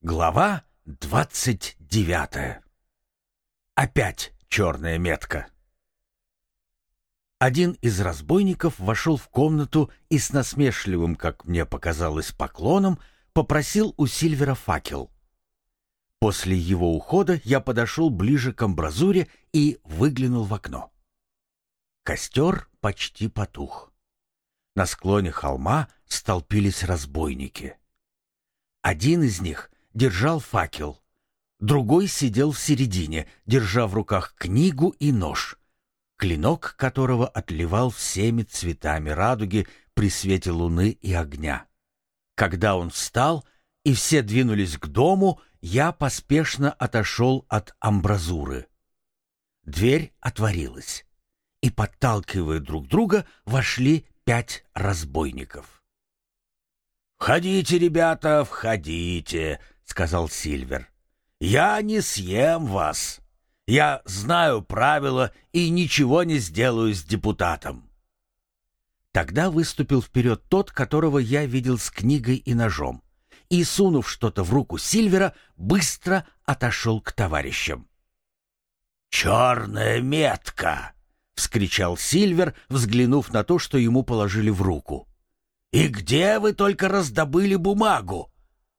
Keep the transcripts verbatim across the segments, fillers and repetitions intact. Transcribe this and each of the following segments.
Глава двадцать девятая. Опять черная метка. Один из разбойников вошел в комнату и с насмешливым, как мне показалось, поклоном попросил у Сильвера факел. После его ухода я подошел ближе к амбразуре и выглянул в окно. Костер почти потух. На склоне холма столпились разбойники. Один из них держал факел, другой сидел в середине, держа в руках книгу и нож, клинок которого отливал всеми цветами радуги при свете луны и огня. Когда он встал и все двинулись к дому, я поспешно отошел от амбразуры. Дверь отворилась, и, подталкивая друг друга, вошли пять разбойников. «Входите, ребята, входите», — сказал Сильвер. «Я не съем вас. Я знаю правила и ничего не сделаю с депутатом». Тогда выступил вперед тот, которого я видел с книгой и ножом, и, сунув что-то в руку Сильвера, быстро отошел к товарищам. «Черная метка!» — вскричал Сильвер, взглянув на то, что ему положили в руку. «И где вы только раздобыли бумагу?»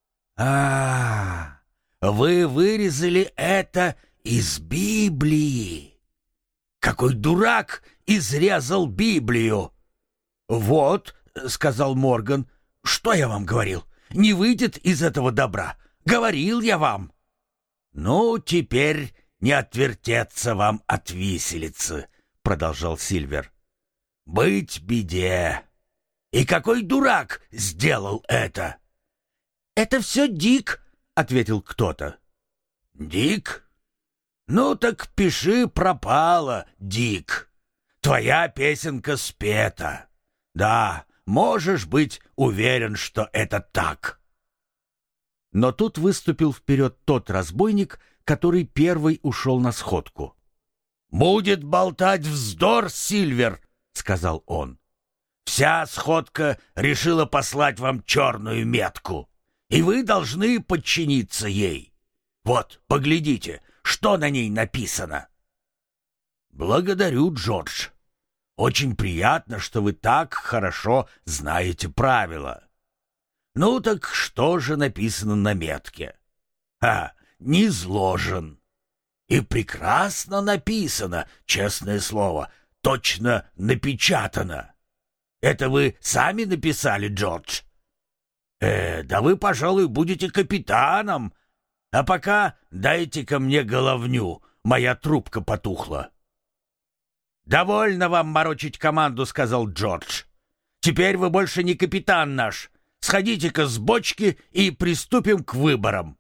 «А, вы вырезали это из Библии! Какой дурак изрезал Библию!» «Вот», — сказал Морган, — «что я вам говорил? Не выйдет из этого добра. Говорил я вам». «Ну, теперь не отвертеться вам от виселицы», — продолжал Сильвер. «Быть беде. И какой дурак сделал это?» «Это все Дик», — ответил кто-то. «Дик? Ну так пиши пропало, Дик. Твоя песенка спета. Да, можешь быть уверен, что это так». Но тут выступил вперед тот разбойник, который первый ушел на сходку. «Будет болтать вздор, Сильвер», — сказал он. «Вся сходка решила послать вам черную метку, и вы должны подчиниться ей. Вот, поглядите, что на ней написано». «Благодарю, Джордж. Очень приятно, что вы так хорошо знаете правила. Ну так что же написано на метке? А, низложен. И прекрасно написано, честное слово, точно напечатано. Это вы сами написали, Джордж? Э, да вы, пожалуй, будете капитаном. А пока дайте-ка мне головню, моя трубка потухла». «Довольно вам морочить команду», — сказал Джордж. «Теперь вы больше не капитан наш. Сходите-ка с бочки и приступим к выборам».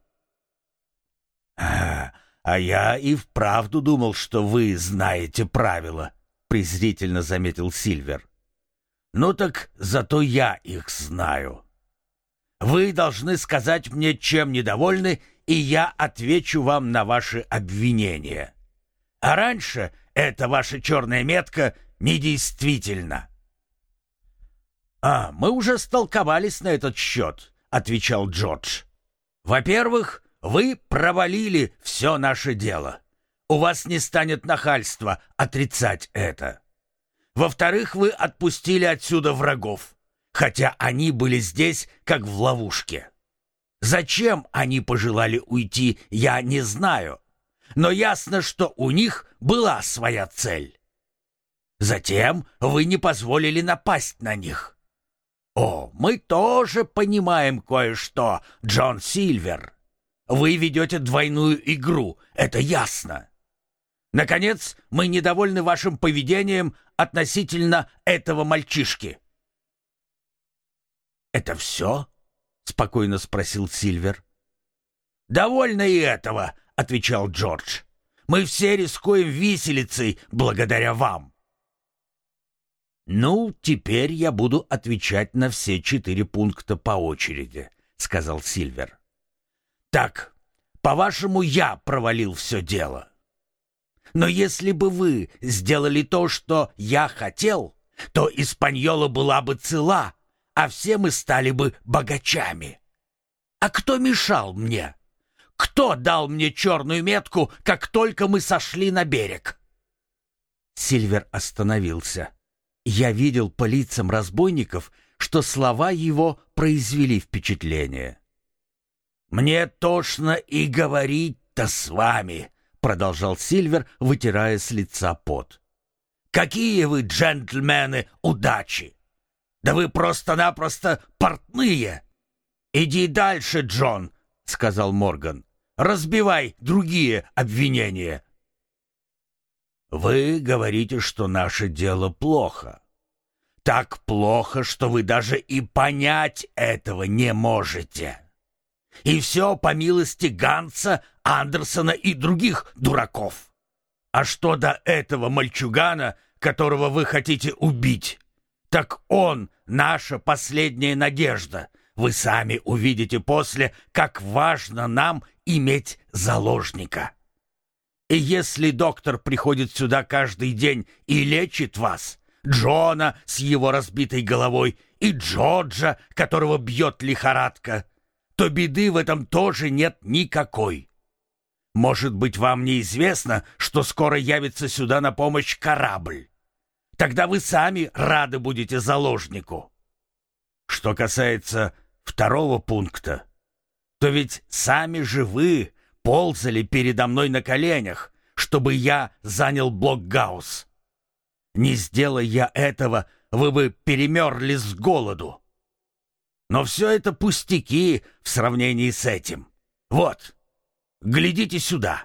«А, а я и вправду думал, что вы знаете правила», — презрительно заметил Сильвер. «Ну так зато я их знаю. Вы должны сказать мне, чем недовольны, и я отвечу вам на ваши обвинения. А раньше эта ваша черная метка недействительна». «А, мы уже столковались на этот счет», — отвечал Джордж. «Во-первых, вы провалили все наше дело. У вас не станет нахальства отрицать это. Во-вторых, вы отпустили отсюда врагов, хотя они были здесь, как в ловушке. Зачем они пожелали уйти, я не знаю, но ясно, что у них была своя цель. Затем вы не позволили напасть на них. О, мы тоже понимаем кое-что, Джон Сильвер. Вы ведете двойную игру, это ясно. Наконец, мы недовольны вашим поведением относительно этого мальчишки». «Это все?» — спокойно спросил Сильвер. «Довольно и этого», — отвечал Джордж. «Мы все рискуем виселицей благодаря вам». «Ну, теперь я буду отвечать на все четыре пункта по очереди», — сказал Сильвер. «Так, по-вашему, я провалил все дело. Но если бы вы сделали то, что я хотел, то Испаньола была бы цела, а все мы стали бы богачами. А кто мешал мне? Кто дал мне черную метку, как только мы сошли на берег?» Сильвер остановился. Я видел по лицам разбойников, что слова его произвели впечатление. «Мне тошно и говорить-то с вами», — продолжал Сильвер, вытирая с лица пот. «Какие вы, джентльмены, удачи! Да вы просто-напросто портные!» «Иди дальше, Джон», — сказал Морган. «Разбивай другие обвинения». «Вы говорите, что наше дело плохо. Так плохо, что вы даже и понять этого не можете. И все по милости Ганса, Андерсона и других дураков. А что до этого мальчугана, которого вы хотите убить, так он наша последняя надежда. Вы сами увидите после, как важно нам иметь заложника. И если доктор приходит сюда каждый день и лечит вас, Джона с его разбитой головой и Джорджа, которого бьет лихорадка, то беды в этом тоже нет никакой. Может быть, вам неизвестно, что скоро явится сюда на помощь корабль. Тогда вы сами рады будете заложнику. Что касается второго пункта, то ведь сами же вы ползали передо мной на коленях, чтобы я занял блокгаус. Не сделая я этого, вы бы перемерли с голоду. Но все это пустяки в сравнении с этим. Вот, глядите сюда.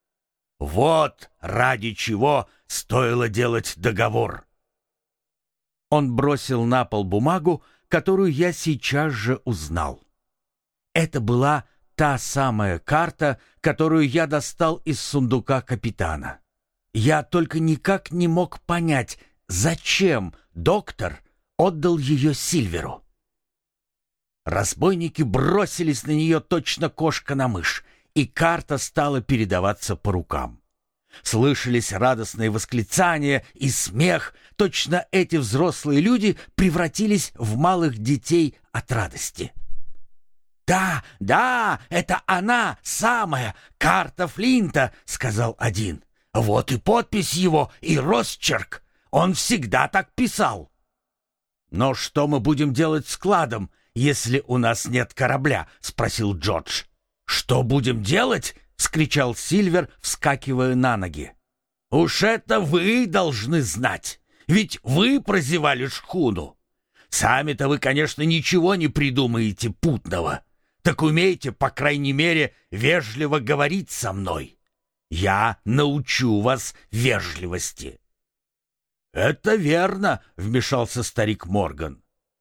Вот ради чего стоило делать договор». Он бросил на пол бумагу, которую я сейчас же узнал. Это была та самая карта, которую я достал из сундука капитана. Я только никак не мог понять, зачем доктор отдал ее Сильверу. Разбойники бросились на нее точно кошка на мышь, и карта стала передаваться по рукам. Слышались радостные восклицания и смех. Точно эти взрослые люди превратились в малых детей от радости. «Да, да, это она, самая, карта Флинта», — сказал один. «Вот и подпись его, и росчерк. Он всегда так писал». «Но что мы будем делать с кладом, если у нас нет корабля?» — спросил Джордж. «Что будем делать?» — вскричал Сильвер, вскакивая на ноги. «Уж это вы должны знать, ведь вы прозевали шхуну. Сами-то вы, конечно, ничего не придумаете путного. Так умейте, по крайней мере, вежливо говорить со мной. Я научу вас вежливости». «Это верно», — вмешался старик Морган.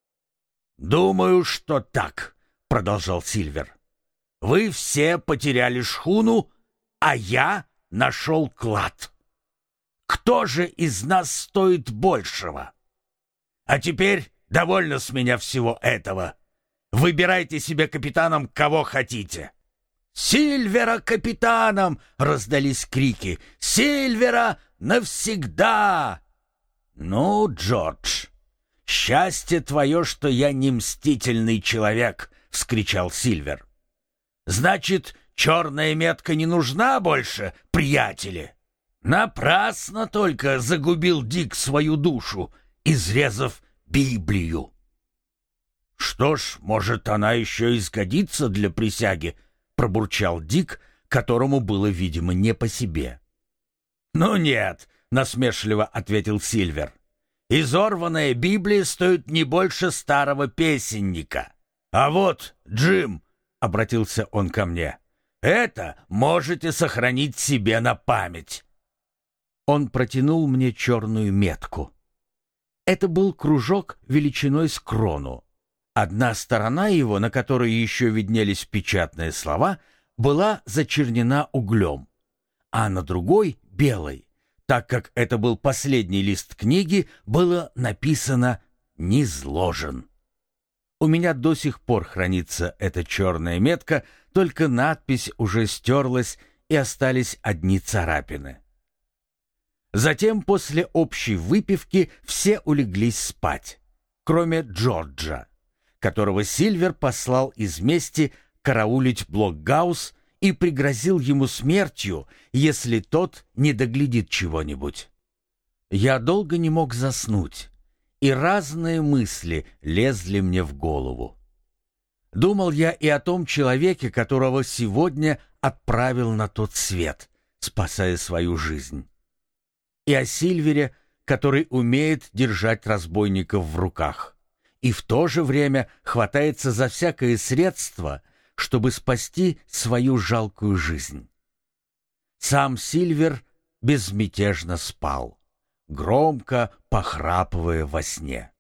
«Думаю, что так», — продолжал Сильвер. «Вы все потеряли шхуну, а я нашел клад. Кто же из нас стоит большего? А теперь довольно с меня всего этого. Выбирайте себе капитаном кого хотите». «Сильвера капитаном!» — раздались крики. «Сильвера навсегда!» «Ну, Джордж, счастье твое, что я не мстительный человек!» — вскричал Сильвер. «Значит, черная метка не нужна больше, приятели? Напрасно только загубил Дик свою душу, изрезав Библию». «Что ж, может, она еще и сгодится для присяги», — пробурчал Дик, которому было, видимо, не по себе. «Ну нет», — насмешливо ответил Сильвер. «Изорванная Библия стоит не больше старого песенника. А вот, Джим», — обратился он ко мне, — «это можете сохранить себе на память». Он протянул мне черную метку. Это был кружок величиной с крону. Одна сторона его, на которой еще виднелись печатные слова, была зачернена углем, а на другой, белой, так как это был последний лист книги, было написано «Низложен». У меня до сих пор хранится эта черная метка, только надпись уже стерлась, и остались одни царапины. Затем, после общей выпивки, все улеглись спать, кроме Джорджа, которого Сильвер послал из мести караулить блокгаус и пригрозил ему смертью, если тот не доглядит чего-нибудь. Я долго не мог заснуть, и разные мысли лезли мне в голову. Думал я и о том человеке, которого сегодня отправил на тот свет, спасая свою жизнь, и о Сильвере, который умеет держать разбойников в руках и в то же время хватается за всякое средство, чтобы спасти свою жалкую жизнь. Сам Сильвер безмятежно спал, громко похрапывая во сне.